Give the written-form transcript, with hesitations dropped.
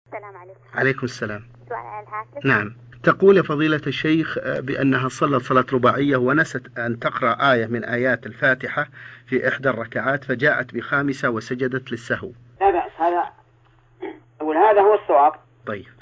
السلام عليكم. عليكم السلام. سؤال على الهاتف. نعم. تقول يا فضيلة الشيخ بأنها صلت صلاة رباعية ونست أن تقرأ آية من آيات الفاتحة في إحدى الركعات فجاءت بخامسة وسجدت للسهو. لا بأس، هذا هو الصواب. طيب.